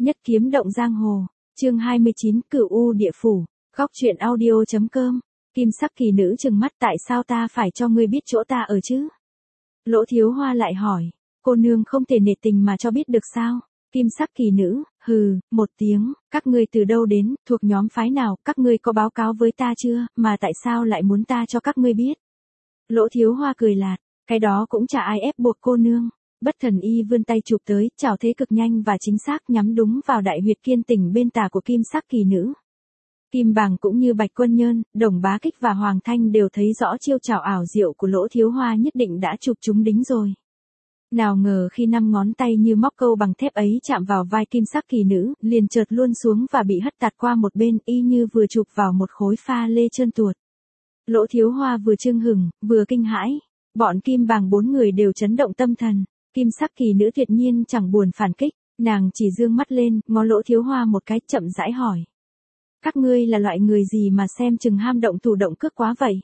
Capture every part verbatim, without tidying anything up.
Nhất kiếm động giang hồ, chương hai mươi chín, Cửu U địa phủ, góc truyện audio chấm com. Kim sắc kỳ nữ trừng mắt, tại sao ta phải cho ngươi biết chỗ ta ở chứ? Lỗ Thiếu Hoa lại hỏi, cô nương không thể nể tình mà cho biết được sao? Kim sắc kỳ nữ, hừ, một tiếng, các ngươi từ đâu đến, thuộc nhóm phái nào, các ngươi có báo cáo với ta chưa, mà tại sao lại muốn ta cho các ngươi biết? Lỗ Thiếu Hoa cười lạt, cái đó cũng chả ai ép buộc cô nương. Bất Thần Y vươn tay chụp tới, chảo thế cực nhanh và chính xác nhắm đúng vào đại huyệt kiên tỉnh bên tả của kim sắc kỳ nữ. Kim Bàng cũng như Bạch Quân Nhơn, Đồng Bá Kích và Hoàng Thanh đều thấy rõ chiêu chảo ảo diệu của Lỗ Thiếu Hoa nhất định đã chụp chúng đính rồi. Nào ngờ khi năm ngón tay như móc câu bằng thép ấy chạm vào vai kim sắc kỳ nữ, liền chợt luôn xuống và bị hất tạt qua một bên y như vừa chụp vào một khối pha lê trơn tuột. Lỗ Thiếu Hoa vừa chưng hửng, vừa kinh hãi. Bọn Kim Bàng bốn người đều chấn động tâm thần. Kim sắc kỳ nữ tuyệt nhiên chẳng buồn phản kích, nàng chỉ dương mắt lên, ngó Lỗ Thiếu Hoa một cái, chậm rãi hỏi. Các ngươi là loại người gì mà xem chừng ham động thủ động cước quá vậy?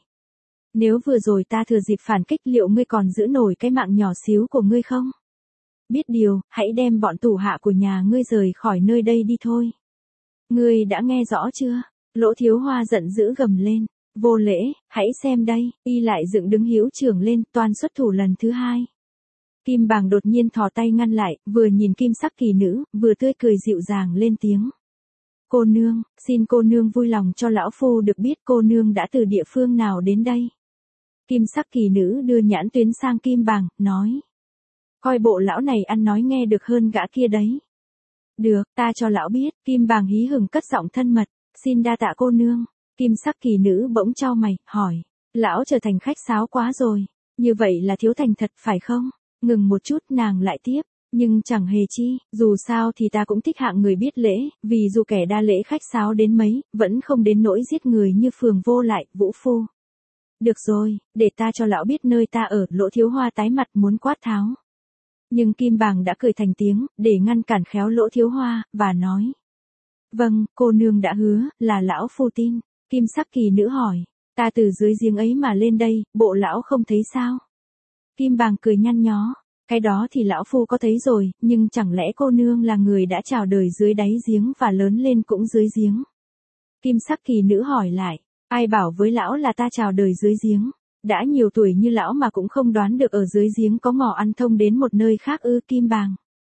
Nếu vừa rồi ta thừa dịp phản kích, liệu ngươi còn giữ nổi cái mạng nhỏ xíu của ngươi không? Biết điều, hãy đem bọn thủ hạ của nhà ngươi rời khỏi nơi đây đi thôi. Ngươi đã nghe rõ chưa? Lỗ Thiếu Hoa giận dữ gầm lên. Vô lễ, hãy xem đây, y lại dựng đứng hữu trưởng lên, toan xuất thủ lần thứ hai. Kim Bàng đột nhiên thò tay ngăn lại, vừa nhìn kim sắc kỳ nữ, vừa tươi cười dịu dàng lên tiếng. Cô nương, xin cô nương vui lòng cho lão phu được biết cô nương đã từ địa phương nào đến đây. Kim sắc kỳ nữ đưa nhãn tuyến sang Kim Bàng, nói. Coi bộ lão này ăn nói nghe được hơn gã kia đấy. Được, ta cho lão biết. Kim Bàng hí hửng cất giọng thân mật, xin đa tạ cô nương. Kim sắc kỳ nữ bỗng chau mày, hỏi. Lão trở thành khách sáo quá rồi. Như vậy là thiếu thành thật phải không? Ngừng một chút, nàng lại tiếp. Nhưng chẳng hề chi, dù sao thì ta cũng thích hạng người biết lễ, vì dù kẻ đa lễ khách sáo đến mấy, vẫn không đến nỗi giết người như Phường Vô Lại, Vũ Phu. Được rồi, để ta cho lão biết nơi ta ở. Lỗ Thiếu Hoa tái mặt muốn quát tháo. Nhưng Kim Bàng đã cười thành tiếng, để ngăn cản khéo Lỗ Thiếu Hoa, và nói. Vâng, cô nương đã hứa, là lão phu tin. Kim sắc kỳ nữ hỏi, ta từ dưới giếng ấy mà lên đây, bộ lão không thấy sao? Kim Bàng cười nhăn nhó, cái đó thì lão phu có thấy rồi, nhưng chẳng lẽ cô nương là người đã chào đời dưới đáy giếng và lớn lên cũng dưới giếng? Kim sắc kỳ nữ hỏi lại, ai bảo với lão là ta chào đời dưới giếng? Đã nhiều tuổi như lão mà cũng không đoán được ở dưới giếng có mỏ ăn thông đến một nơi khác ư? Kim Bàng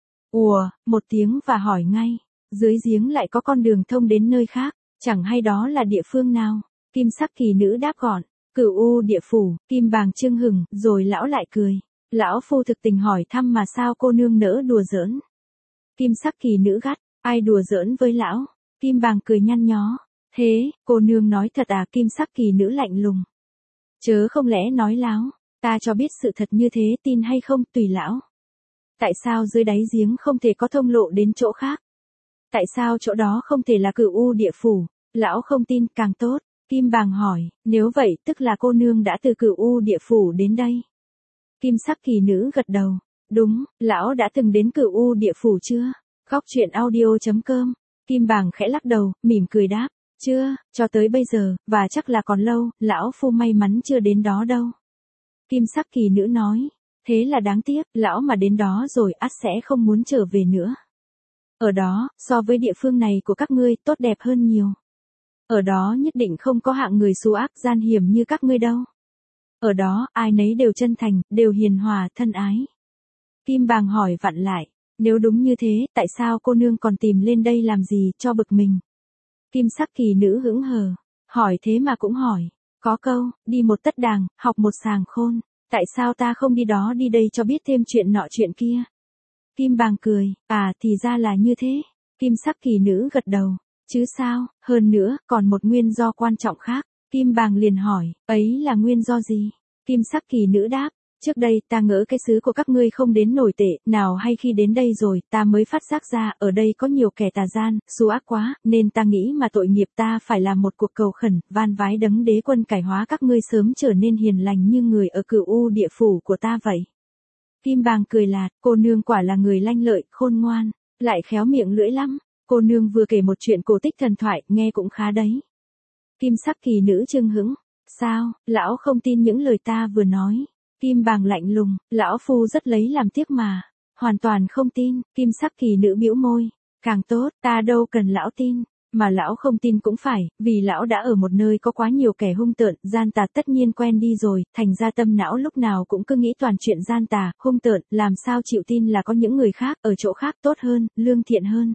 ùa một tiếng và hỏi ngay, dưới giếng lại có con đường thông đến nơi khác, chẳng hay đó là địa phương nào? Kim sắc kỳ nữ đáp gọn, Cửu U địa phủ. Kim Bàng chưng hửng, rồi lão lại cười. Lão phu thực tình hỏi thăm mà sao cô nương nỡ đùa giỡn? Kim sắc kỳ nữ gắt, ai đùa giỡn với lão? Kim Bàng cười nhăn nhó, thế, cô nương nói thật à? Kim sắc kỳ nữ lạnh lùng. Chớ không lẽ nói láo, ta cho biết sự thật như thế, tin hay không tùy lão. Tại sao dưới đáy giếng không thể có thông lộ đến chỗ khác? Tại sao chỗ đó không thể là Cửu U địa phủ? Lão không tin càng tốt. Kim Bàng hỏi, nếu vậy tức là cô nương đã từ Cửu U địa phủ đến đây. Kim sắc kỳ nữ gật đầu, đúng, lão đã từng đến Cửu U địa phủ chưa? Góc truyện audio chấm com. Kim Bàng khẽ lắc đầu, mỉm cười đáp, chưa, cho tới bây giờ, và chắc là còn lâu, lão phu may mắn chưa đến đó đâu. Kim sắc kỳ nữ nói, thế là đáng tiếc, lão mà đến đó rồi ắt sẽ không muốn trở về nữa. Ở đó, so với địa phương này của các ngươi, tốt đẹp hơn nhiều. Ở đó nhất định không có hạng người xú ác gian hiểm như các ngươi đâu. Ở đó, ai nấy đều chân thành, đều hiền hòa, thân ái. Kim Bàng hỏi vặn lại, nếu đúng như thế, tại sao cô nương còn tìm lên đây làm gì, cho bực mình? Kim sắc kỳ nữ hững hờ, hỏi thế mà cũng hỏi, có câu, đi một tất đàng, học một sàng khôn, tại sao ta không đi đó đi đây cho biết thêm chuyện nọ chuyện kia? Kim Bàng cười, à thì ra là như thế. Kim sắc kỳ nữ gật đầu, chứ sao, hơn nữa, còn một nguyên do quan trọng khác. Kim Bàng liền hỏi, ấy là nguyên do gì? Kim sắc kỳ nữ đáp, trước đây ta ngỡ cái xứ của các ngươi không đến nổi tệ, nào hay khi đến đây rồi, ta mới phát giác ra, ở đây có nhiều kẻ tà gian, xú ác quá, nên ta nghĩ mà tội nghiệp ta phải làm một cuộc cầu khẩn, van vái đấng đế quân cải hóa các ngươi sớm trở nên hiền lành như người ở Cửu U địa phủ của ta vậy. Kim Bàng cười lạt, cô nương quả là người lanh lợi, khôn ngoan, lại khéo miệng lưỡi lắm. Cô nương vừa kể một chuyện cổ tích thần thoại, nghe cũng khá đấy. Kim sắc kỳ nữ chưng hững, sao, lão không tin những lời ta vừa nói? Kim Bàng lạnh lùng, lão phu rất lấy làm tiếc mà, hoàn toàn không tin. Kim sắc kỳ nữ bĩu môi, Càng tốt, ta đâu cần lão tin. Mà lão không tin cũng phải, vì lão đã ở một nơi có quá nhiều kẻ hung tợn, gian tà tất nhiên quen đi rồi, thành ra tâm não lúc nào cũng cứ nghĩ toàn chuyện gian tà, hung tợn, làm sao chịu tin là có những người khác, ở chỗ khác tốt hơn, lương thiện hơn.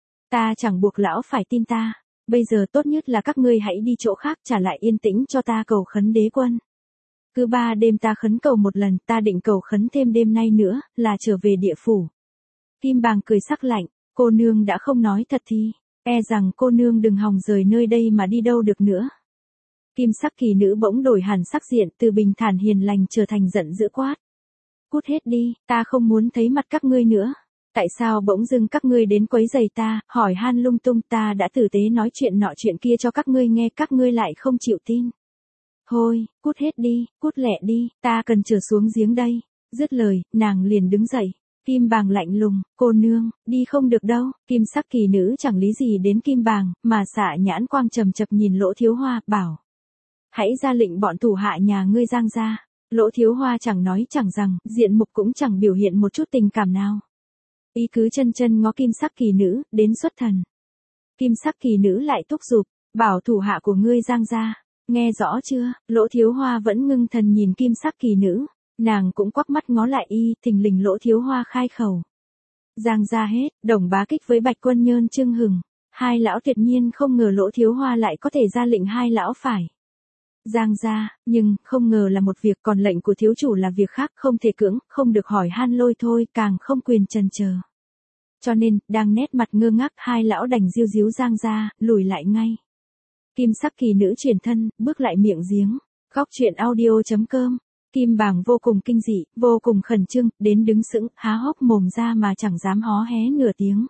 Ta chẳng buộc lão phải tin ta, bây giờ tốt nhất là các ngươi hãy đi chỗ khác trả lại yên tĩnh cho ta cầu khấn đế quân. Cứ ba đêm ta khấn cầu một lần, ta định cầu khấn thêm đêm nay nữa, là trở về địa phủ. Kim Bàng cười sắc lạnh, cô nương đã không nói thật thì, e rằng cô nương đừng hòng rời nơi đây mà đi đâu được nữa. Kim sắc kỳ nữ bỗng đổi hẳn sắc diện, từ bình thản hiền lành trở thành giận dữ quát. Cút hết đi, ta không muốn thấy mặt các ngươi nữa. Tại sao bỗng dưng các ngươi đến quấy rầy ta, hỏi han lung tung, ta đã tử tế nói chuyện nọ chuyện kia cho các ngươi nghe, các ngươi lại không chịu tin. Thôi, cút hết đi, cút lẹ đi, ta cần trở xuống giếng đây. Dứt lời, nàng liền đứng dậy. Kim Bàng lạnh lùng, cô nương, đi không được đâu. Kim sắc kỳ nữ chẳng lý gì đến Kim Bàng, mà xạ nhãn quang trầm chập nhìn Lỗ Thiếu Hoa, bảo. Hãy ra lệnh bọn thủ hạ nhà ngươi giang ra. Lỗ Thiếu Hoa chẳng nói chẳng rằng, diện mục cũng chẳng biểu hiện một chút tình cảm nào. Ý cứ chân chân ngó kim sắc kỳ nữ, đến xuất thần. Kim sắc kỳ nữ lại thúc giục, bảo thủ hạ của ngươi giang ra. Nghe rõ chưa? Lỗ Thiếu Hoa vẫn ngưng thần nhìn kim sắc kỳ nữ. Nàng cũng quắc mắt ngó lại y, thình lình Lỗ Thiếu Hoa khai khẩu. Giang ra hết, Đồng Bá Kích với Bạch Quân Nhơn Trưng Hừng. Hai lão tuyệt nhiên không ngờ Lỗ Thiếu Hoa lại có thể ra lệnh hai lão phải. Giang ra, nhưng, không ngờ là một việc, còn lệnh của thiếu chủ là việc khác, không thể cưỡng, không được hỏi han lôi thôi, càng không quyền chần chờ. Cho nên, đang nét mặt ngơ ngác, hai lão đành diêu díu Giang ra, lùi lại ngay. Kim sắc kỳ nữ chuyển thân, bước lại miệng giếng. Góc truyện audio chấm com. Kim Bàng vô cùng kinh dị, vô cùng khẩn trương, đến đứng sững, há hốc mồm ra mà chẳng dám hó hé nửa tiếng.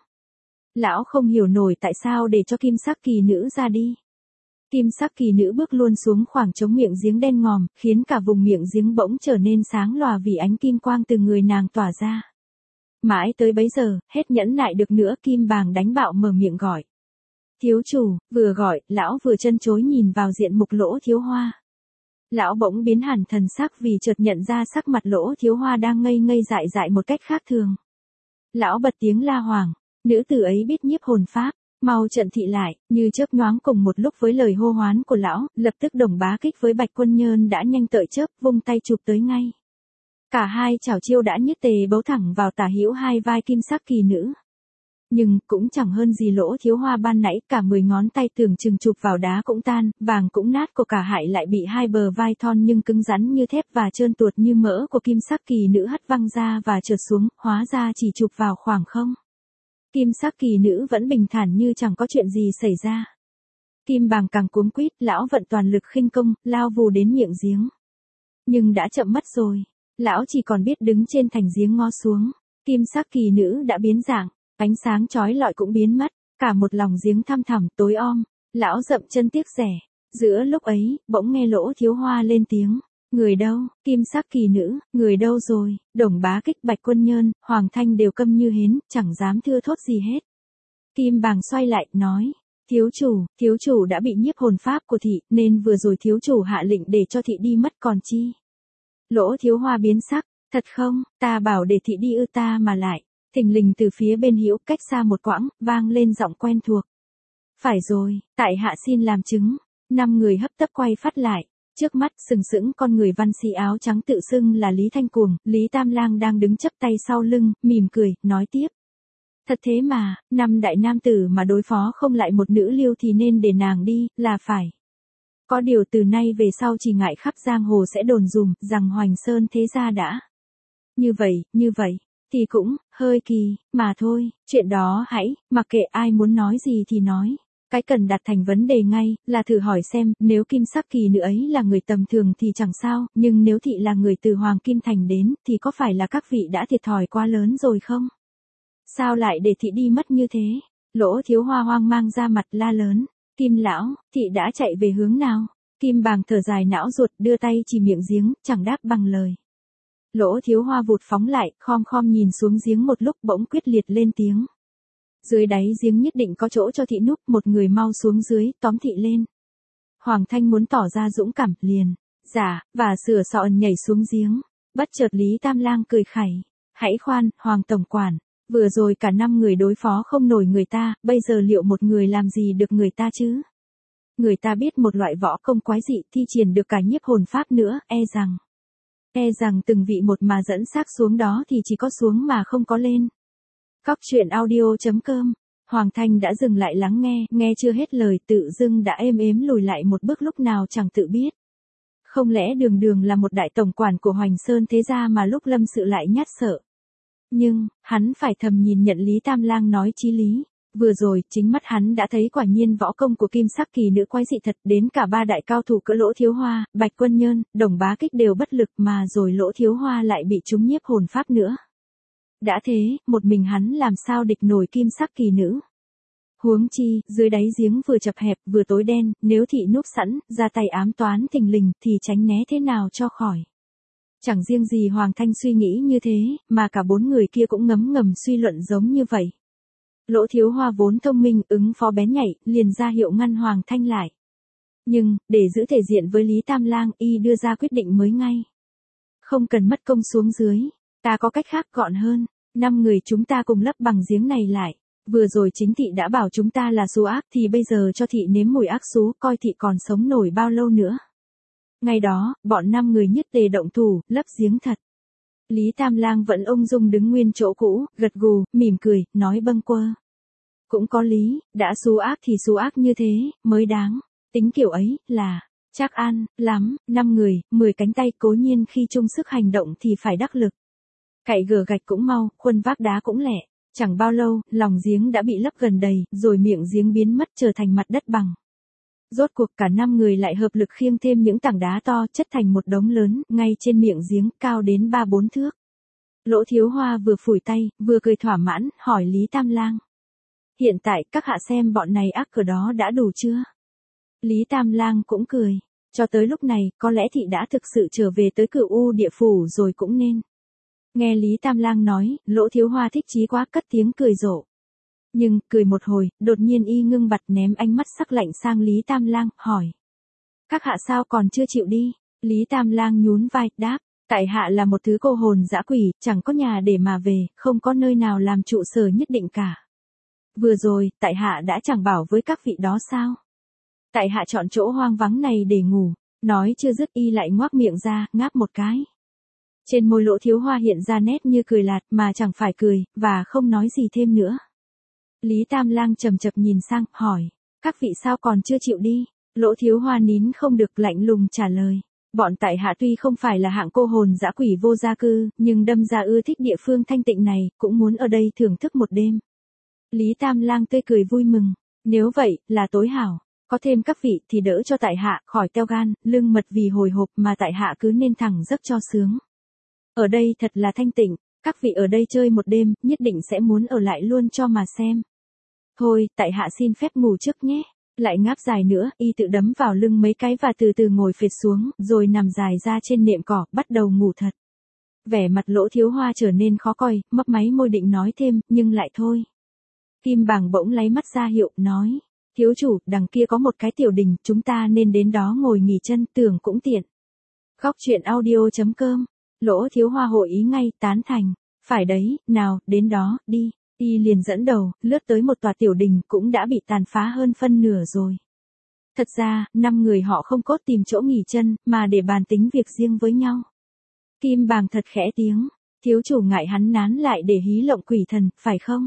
Lão không hiểu nổi tại sao để cho kim sắc kỳ nữ ra đi. Kim sắc kỳ nữ bước luôn xuống khoảng trống miệng giếng đen ngòm, khiến cả vùng miệng giếng bỗng trở nên sáng lòa vì ánh kim quang từ người nàng tỏa ra. Mãi tới bấy giờ, hết nhẫn nại được nữa, Kim Bàng đánh bạo mở miệng gọi. Thiếu chủ, vừa gọi, lão vừa chân chối nhìn vào diện mục Lỗ Thiếu Hoa. Lão bỗng biến hẳn thần sắc vì chợt nhận ra sắc mặt Lỗ Thiếu Hoa đang ngây ngây dại dại một cách khác thường. Lão bật tiếng la hoàng, nữ tử ấy biết nhiếp hồn pháp, mau trận thị lại, như chớp nhoáng cùng một lúc với lời hô hoán của lão, lập tức Đồng Bá Kích với Bạch Quân Nhơn đã nhanh tợi chớp, vung tay chụp tới ngay. Cả hai chảo chiêu đã nhất tề bấu thẳng vào tả hữu hai vai kim sắc kỳ nữ. Nhưng, cũng chẳng hơn gì Lỗ Thiếu Hoa ban nãy, cả mười ngón tay tưởng chừng chụp vào đá cũng tan, vàng cũng nát của cả hại lại bị hai bờ vai thon nhưng cứng rắn như thép và trơn tuột như mỡ của kim sắc kỳ nữ hất văng ra và trượt xuống, hóa ra chỉ chụp vào khoảng không. Kim sắc kỳ nữ vẫn bình thản như chẳng có chuyện gì xảy ra. Kim Bàng càng cuống quýt, lão vận toàn lực khinh công, lao vù đến miệng giếng. Nhưng đã chậm mất rồi, lão chỉ còn biết đứng trên thành giếng ngó xuống. Kim sắc kỳ nữ đã biến dạng. Ánh sáng chói lọi cũng biến mất, cả một lòng giếng thăm thẳm tối om, lão dậm chân tiếc rẻ. Giữa lúc ấy, bỗng nghe Lỗ Thiếu Hoa lên tiếng, người đâu, kim sắc kỳ nữ, người đâu rồi? Đồng Bá Kích, Bạch Quân Nhơn, Hoàng Thanh đều câm như hến, chẳng dám thưa thốt gì hết. Kim Bàng xoay lại, nói, thiếu chủ, thiếu chủ đã bị nhiếp hồn pháp của thị, nên vừa rồi thiếu chủ hạ lệnh để cho thị đi mất còn chi. Lỗ Thiếu Hoa biến sắc, thật không, ta bảo để thị đi ư ta mà lại. Thình lình từ phía bên hữu cách xa một quãng, vang lên giọng quen thuộc. Phải rồi, tại hạ xin làm chứng. Năm người hấp tấp quay phát lại. Trước mắt sừng sững con người văn sĩ áo trắng tự xưng là Lý Thanh Cuồng, Lý Tam Lang đang đứng chắp tay sau lưng, mỉm cười, nói tiếp. Thật thế mà, năm đại nam tử mà đối phó không lại một nữ liêu thì nên để nàng đi, là phải. Có điều từ nay về sau chỉ ngại khắp giang hồ sẽ đồn dùm, rằng Hoành Sơn thế gia đã. Như vậy, như vậy. Thì cũng, hơi kỳ, mà thôi, chuyện đó hãy, mặc kệ ai muốn nói gì thì nói. Cái cần đặt thành vấn đề ngay, là thử hỏi xem, nếu kim sắc kỳ nữ ấy là người tầm thường thì chẳng sao, nhưng nếu thị là người từ Hoàng Kim Thành đến, thì có phải là các vị đã thiệt thòi quá lớn rồi không? Sao lại để thị đi mất như thế? Lỗ Thiếu Hoa hoang mang ra mặt la lớn. Kim lão, thị đã chạy về hướng nào? Kim Bàng thở dài não ruột, đưa tay chỉ miệng giếng, chẳng đáp bằng lời. Lỗ Thiếu Hoa vụt phóng lại, khom khom nhìn xuống giếng một lúc bỗng quyết liệt lên tiếng. Dưới đáy giếng nhất định có chỗ cho thị núp, một người mau xuống dưới, tóm thị lên. Hoàng Thanh muốn tỏ ra dũng cảm, liền, giả, và sửa sọ nhảy xuống giếng. Bất chợt Lý Tam Lang cười khẩy. Hãy khoan, Hoàng Tổng Quản, Vừa rồi cả năm người đối phó không nổi người ta, bây giờ liệu một người làm gì được người ta chứ? Người ta biết một loại võ công quái dị thi triển được cả nhiếp hồn pháp nữa, e rằng. E rằng từng vị một mà dẫn xác xuống đó thì chỉ có xuống mà không có lên. Cóc truyện audio chấm com. Hoàng Thanh đã dừng lại lắng nghe, nghe chưa hết lời tự dưng đã êm ếm lùi lại một bước lúc nào chẳng tự biết. Không lẽ đường đường là một đại tổng quản của Hoành Sơn thế gia mà lúc lâm sự lại nhát sợ. Nhưng, hắn phải thầm nhìn nhận Lý Tam Lang nói chí lý. Vừa rồi, chính mắt hắn đã thấy quả nhiên võ công của kim sắc kỳ nữ quái dị thật, đến cả ba đại cao thủ cỡ Lỗ Thiếu Hoa, Bạch Quân Nhơn, Đồng Bá Kích đều bất lực mà rồi Lỗ Thiếu Hoa lại bị trúng nhiếp hồn pháp nữa. Đã thế, một mình hắn làm sao địch nổi kim sắc kỳ nữ. Huống chi, dưới đáy giếng vừa chập hẹp vừa tối đen, nếu thị núp sẵn, ra tay ám toán thình lình thì tránh né thế nào cho khỏi. Chẳng riêng gì Hoàng Thanh suy nghĩ như thế, mà cả bốn người kia cũng ngấm ngầm suy luận giống như vậy. Lỗ Thiếu Hoa vốn thông minh, ứng phó bén nhạy, liền ra hiệu ngăn Hoàng Thanh lại. Nhưng, để giữ thể diện với Lý Tam Lang, y đưa ra quyết định mới ngay. Không cần mất công xuống dưới, ta có cách khác gọn hơn, năm người chúng ta cùng lấp bằng giếng này lại. Vừa rồi chính thị đã bảo chúng ta là xú ác thì bây giờ cho thị nếm mùi ác xú, coi thị còn sống nổi bao lâu nữa. Ngày đó, bọn năm người nhất tề động thủ, lấp giếng thật. Lý Tam Lang vẫn ung dung đứng nguyên chỗ cũ, gật gù, mỉm cười, nói bâng quơ. Cũng có lý, đã xú ác thì xú ác như thế, mới đáng. Tính kiểu ấy, là, chắc ăn, lắm, năm người, mười cánh tay cố nhiên khi chung sức hành động thì phải đắc lực. Cậy gờ gạch cũng mau, khuân vác đá cũng lẹ. Chẳng bao lâu, lòng giếng đã bị lấp gần đầy, rồi miệng giếng biến mất trở thành mặt đất bằng. Rốt cuộc cả năm người lại hợp lực khiêng thêm những tảng đá to chất thành một đống lớn, ngay trên miệng giếng, cao đến ba bốn thước. Lỗ Thiếu Hoa vừa phủi tay, vừa cười thỏa mãn, hỏi Lý Tam Lang. Hiện tại, các hạ xem bọn này ác cờ đó đã đủ chưa? Lý Tam Lang cũng cười. Cho tới lúc này, có lẽ thị đã thực sự trở về tới Cửu U địa phủ rồi cũng nên. Nghe Lý Tam Lang nói, Lỗ Thiếu Hoa thích chí quá cất tiếng cười rộ. Nhưng, cười một hồi, đột nhiên y ngưng bặt ném ánh mắt sắc lạnh sang Lý Tam Lang, hỏi. Các hạ sao còn chưa chịu đi? Lý Tam Lang nhún vai, đáp. Tại hạ là một thứ cô hồn dã quỷ, chẳng có nhà để mà về, không có nơi nào làm trụ sở nhất định cả. Vừa rồi, tại hạ đã chẳng bảo với các vị đó sao? Tại hạ chọn chỗ hoang vắng này để ngủ, nói chưa dứt y lại ngoác miệng ra, ngáp một cái. Trên môi Lỗ Thiếu Hoa hiện ra nét như cười lạt mà chẳng phải cười, và không nói gì thêm nữa. Lý Tam Lang chầm chập nhìn sang, hỏi, các vị sao còn chưa chịu đi? Lỗ Thiếu Hoa nín không được lạnh lùng trả lời. Bọn tại hạ tuy không phải là hạng cô hồn dã quỷ vô gia cư, nhưng đâm ra ưa thích địa phương thanh tịnh này, cũng muốn ở đây thưởng thức một đêm. Lý Tam Lang tươi cười vui mừng. Nếu vậy, là tối hảo. Có thêm các vị thì đỡ cho tại hạ khỏi teo gan, lưng mật vì hồi hộp mà tại hạ cứ nên thẳng giấc cho sướng. Ở đây thật là thanh tịnh, các vị ở đây chơi một đêm, nhất định sẽ muốn ở lại luôn cho mà xem. Thôi, tại hạ xin phép ngủ trước nhé. Lại ngáp dài nữa, y tự đấm vào lưng mấy cái và từ từ ngồi phệt xuống, rồi nằm dài ra trên nệm cỏ, bắt đầu ngủ thật. Vẻ mặt Lỗ Thiếu Hoa trở nên khó coi, mấp máy môi định nói thêm, nhưng lại thôi. Kim Bàng bỗng lấy mắt ra hiệu, nói. Thiếu chủ, đằng kia có một cái tiểu đình, chúng ta nên đến đó ngồi nghỉ chân, tưởng cũng tiện. Cóc truyện audio chấm com. Lỗ Thiếu Hoa hội ý ngay, tán thành. Phải đấy, nào, đến đó, đi. Y liền dẫn đầu, lướt tới một tòa tiểu đình cũng đã bị tàn phá hơn phân nửa rồi. Thật ra, năm người họ không cốt tìm chỗ nghỉ chân, mà để bàn tính việc riêng với nhau. Kim Bàng thật khẽ tiếng, thiếu chủ ngại hắn nán lại để hí lộng quỷ thần, phải không?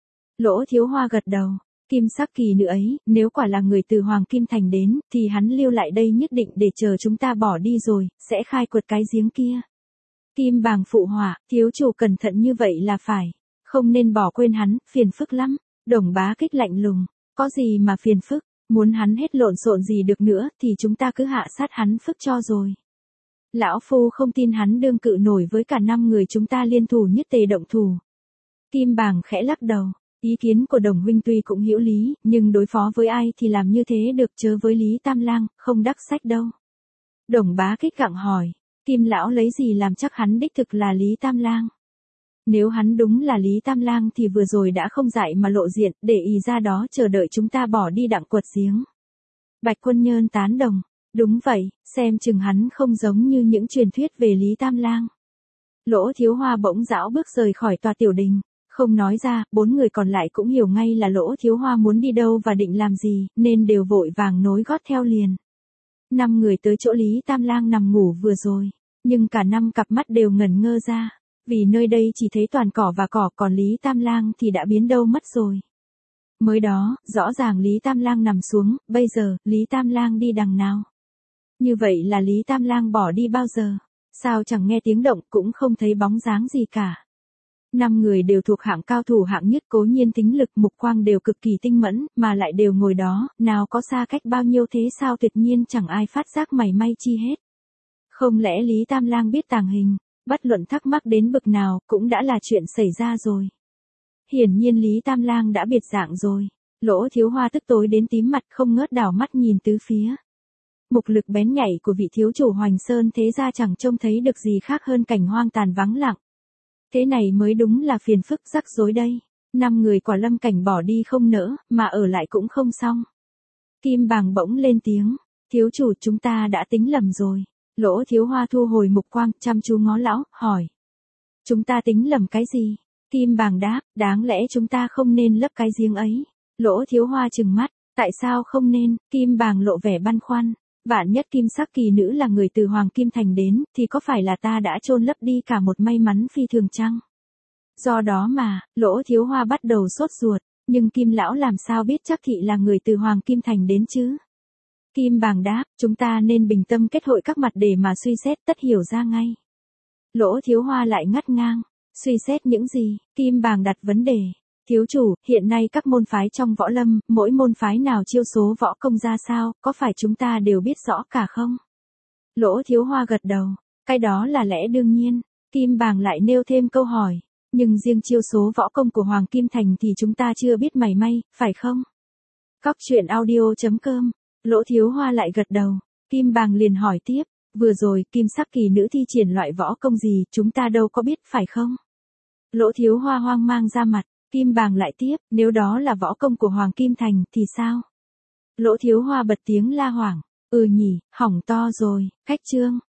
Lỗ Thiếu Hoa gật đầu, kim sắc kỳ nữ ấy, nếu quả là người từ Hoàng Kim Thành đến, thì hắn lưu lại đây nhất định để chờ chúng ta bỏ đi rồi, sẽ khai quật cái giếng kia. Kim Bàng phụ họa, thiếu chủ cẩn thận như vậy là phải. Không nên bỏ quên hắn, phiền phức lắm. Đồng Bá Kích lạnh lùng, có gì mà phiền phức, muốn hắn hết lộn xộn gì được nữa thì chúng ta cứ hạ sát hắn phức cho rồi. Lão Phu không tin hắn đương cự nổi với cả năm người chúng ta liên thủ nhất tề động thủ. Kim Bàng khẽ lắc đầu, ý kiến của Đồng huynh tuy cũng hữu lý, nhưng đối phó với ai thì làm như thế được chớ với Lý Tam Lang, không đắc sách đâu. Đồng Bá Kích gặng hỏi, Kim lão lấy gì làm chắc hắn đích thực là Lý Tam Lang? Nếu hắn đúng là Lý Tam Lang thì vừa rồi đã không dại mà lộ diện, để ý ra đó chờ đợi chúng ta bỏ đi đặng quật giếng. Bạch Quân Nhơn tán đồng, đúng vậy, xem chừng hắn không giống như những truyền thuyết về Lý Tam Lang. Lỗ Thiếu Hoa bỗng dão bước rời khỏi tòa tiểu đình, không Không nói ra, bốn người còn lại cũng hiểu ngay là Lỗ Thiếu Hoa muốn đi đâu và định làm gì, nên đều vội vàng nối gót theo liền. Năm người tới chỗ Lý Tam Lang nằm ngủ vừa rồi, nhưng cả năm cặp mắt đều ngẩn ngơ ra, vì nơi đây chỉ thấy toàn cỏ và cỏ, còn Lý Tam Lang thì đã biến đâu mất rồi. Mới đó, rõ ràng Lý Tam Lang nằm xuống, bây giờ, Lý Tam Lang đi đằng nào? Như vậy là Lý Tam Lang bỏ đi bao giờ? Sao chẳng nghe tiếng động, cũng không thấy bóng dáng gì cả. Năm người đều thuộc hạng cao thủ hạng nhất, cố nhiên tính lực mục quang đều cực kỳ tinh mẫn, mà lại đều ngồi đó, nào có xa cách bao nhiêu thế sao tuyệt nhiên chẳng ai phát giác mảy may chi hết. Không lẽ Lý Tam Lang biết tàng hình, bất luận thắc mắc đến bực nào, cũng đã là chuyện xảy ra rồi. Hiển nhiên Lý Tam Lang đã biệt dạng rồi. Lỗ Thiếu Hoa tức tối đến tím mặt, không ngớt đảo mắt nhìn tứ phía. Mục lực bén nhạy của vị thiếu chủ Hoành Sơn thế ra chẳng trông thấy được gì khác hơn cảnh hoang tàn vắng lặng. Thế này mới đúng là phiền phức rắc rối đây. Năm người quả lâm cảnh bỏ đi không nỡ, mà ở lại cũng không xong. Kim Bàng bỗng lên tiếng, thiếu chủ chúng ta đã tính lầm rồi. Lỗ Thiếu Hoa thu hồi mục quang, chăm chú ngó lão, hỏi. Chúng ta tính lầm cái gì? Kim Bàng đáp, đáng lẽ chúng ta không nên lấp cái giếng ấy. Lỗ Thiếu Hoa trừng mắt, tại sao không nên? Kim Bàng lộ vẻ băn khoăn. Vạn nhất Kim Sắc Kỳ Nữ là người từ Hoàng Kim Thành đến, thì có phải là ta đã chôn lấp đi cả một may mắn phi thường chăng? Do đó mà, Lỗ Thiếu Hoa bắt đầu sốt ruột, nhưng Kim Lão làm sao biết chắc thị là người từ Hoàng Kim Thành đến chứ? Kim Bàng đáp, chúng ta nên bình tâm kết hội các mặt để mà suy xét, tất hiểu ra ngay. Lỗ Thiếu Hoa lại ngắt ngang, suy xét những gì? Kim Bàng đặt vấn đề. Thiếu chủ, hiện nay các môn phái trong võ lâm, mỗi môn phái nào chiêu số võ công ra sao, có phải chúng ta đều biết rõ cả không? Lỗ Thiếu Hoa gật đầu, cái đó là lẽ đương nhiên. Kim Bàng lại nêu thêm câu hỏi, nhưng riêng chiêu số võ công của Hoàng Kim Thành thì chúng ta chưa biết mảy may, phải không? Cóc truyện audio chấm com. Lỗ Thiếu Hoa lại gật đầu, Kim Bàng liền hỏi tiếp, vừa rồi Kim Sắc Kỳ Nữ thi triển loại võ công gì, chúng ta đâu có biết, phải không? Lỗ Thiếu Hoa hoang mang ra mặt. Kim Bàng lại tiếp, nếu đó là võ công của Hoàng Kim Thành, thì sao? Lỗ Thiếu Hoa bật tiếng la hoảng, ừ nhỉ, hỏng to rồi, khách trương.